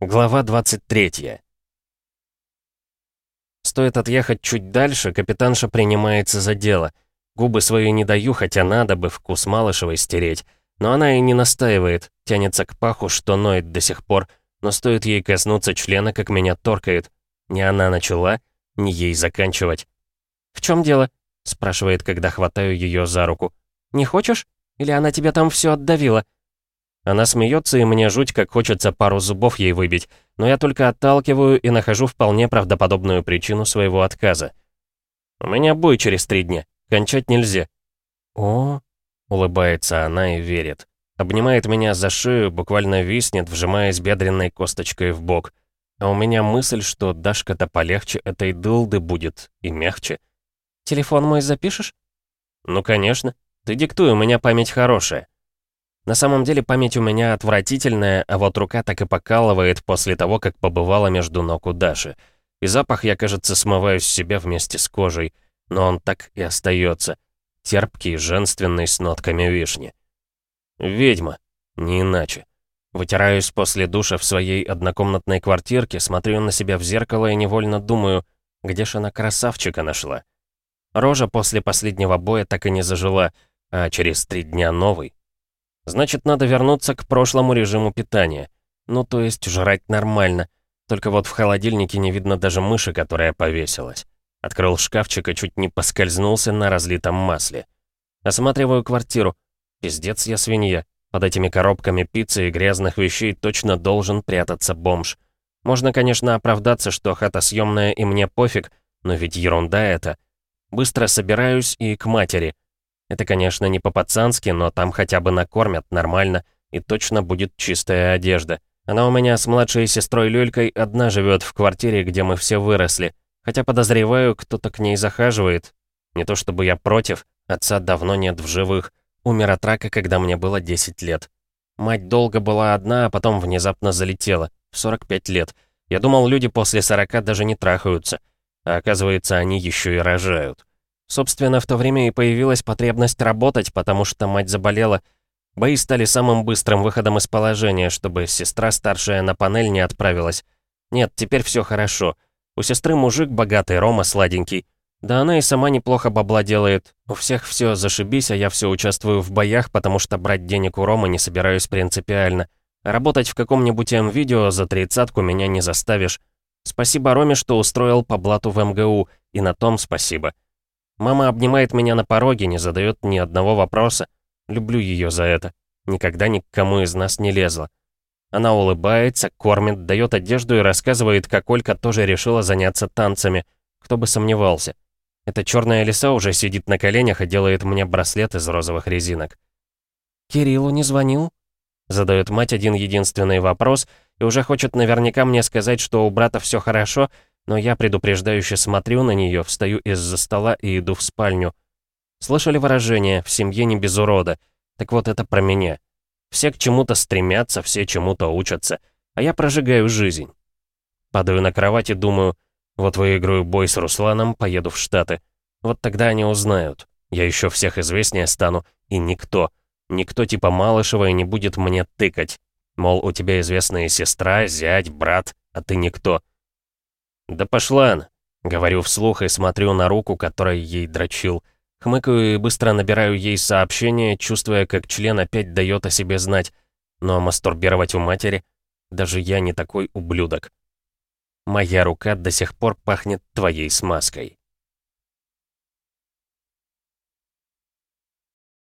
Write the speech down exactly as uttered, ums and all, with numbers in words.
Глава двадцать третья. Стоит отъехать чуть дальше, капитанша принимается за дело. Губы свои не даю, хотя надо бы вкус Малышевой стереть. Но она и не настаивает, тянется к паху, что ноет до сих пор. Но стоит ей коснуться члена, как меня торкает. Не она начала, не ей заканчивать. «В чем дело?» — спрашивает, когда хватаю ее за руку. «Не хочешь? Или она тебя там все отдавила?» Она смеется, и мне жуть, как хочется пару зубов ей выбить, но я только отталкиваю и нахожу вполне правдоподобную причину своего отказа. «У меня бой через три дня. Кончать нельзя». «О», — улыбается она и верит. Обнимает меня за шею, буквально виснет, вжимаясь бедренной косточкой в бок. А у меня мысль, что Дашка-то полегче этой дылды будет и мягче. «Телефон мой запишешь?» «Ну, конечно. Ты диктуй, у меня память хорошая». На самом деле память у меня отвратительная, а вот рука так и покалывает после того, как побывала между ног у Даши. И запах я, кажется, смываю с себя вместе с кожей, но он так и остается. Терпкий, женственный, с нотками вишни. Ведьма. Не иначе. Вытираюсь после душа в своей однокомнатной квартирке, смотрю на себя в зеркало и невольно думаю, где ж она красавчика нашла. Рожа после последнего боя так и не зажила, а через три дня новый. Значит, надо вернуться к прошлому режиму питания. Ну, то есть жрать нормально. Только вот в холодильнике не видно даже мыши, которая повесилась. Открыл шкафчик и чуть не поскользнулся на разлитом масле. Осматриваю квартиру. Пиздец я свинья. Под этими коробками пиццы и грязных вещей точно должен прятаться бомж. Можно, конечно, оправдаться, что хата съемная и мне пофиг, но ведь ерунда это. Быстро собираюсь и к матери. Это, конечно, не по-пацански, но там хотя бы накормят нормально, и точно будет чистая одежда. Она у меня с младшей сестрой Лёлькой одна живет в квартире, где мы все выросли. Хотя подозреваю, кто-то к ней захаживает. Не то чтобы я против, отца давно нет в живых. Умер от рака, когда мне было десять лет. Мать долго была одна, а потом внезапно залетела. В сорок пять лет. Я думал, люди после сорока даже не трахаются. А оказывается, они еще и рожают. Собственно, в то время и появилась потребность работать, потому что мать заболела. Бои стали самым быстрым выходом из положения, чтобы сестра старшая на панель не отправилась. Нет, теперь все хорошо. У сестры мужик богатый, Рома сладенький. Да она и сама неплохо бабла делает. У всех все зашибись, а я все участвую в боях, потому что брать денег у Ромы не собираюсь принципиально. А работать в каком-нибудь М-видео за тридцатку меня не заставишь. Спасибо Роме, что устроил по блату в эм гэ у, и на том спасибо. Мама обнимает меня на пороге, не задает ни одного вопроса. Люблю ее за это. Никогда ни к кому из нас не лезла. Она улыбается, кормит, дает одежду и рассказывает, как Олька тоже решила заняться танцами. Кто бы сомневался. Эта черная лиса уже сидит на коленях и делает мне браслет из розовых резинок. «Кириллу не звонил?» Задает мать один единственный вопрос и уже хочет наверняка мне сказать, что у брата все хорошо, но я предупреждающе смотрю на нее, встаю из-за стола и иду в спальню. Слышали выражение «в семье не без урода»? Так вот это про меня. Все к чему-то стремятся, все чему-то учатся, а я прожигаю жизнь. Падаю на кровать и думаю, вот выиграю бой с Русланом, поеду в Штаты. Вот тогда они узнают. Я еще всех известнее стану, и никто, никто типа Малышевой не будет мне тыкать. Мол, у тебя известная сестра, зять, брат, а ты никто. «Да пошла она», — говорю вслух и смотрю на руку, которой ей дрочил. Хмыкаю и быстро набираю ей сообщение, чувствуя, как член опять дает о себе знать. Но мастурбировать у матери? Даже я не такой ублюдок. Моя рука до сих пор пахнет твоей смазкой.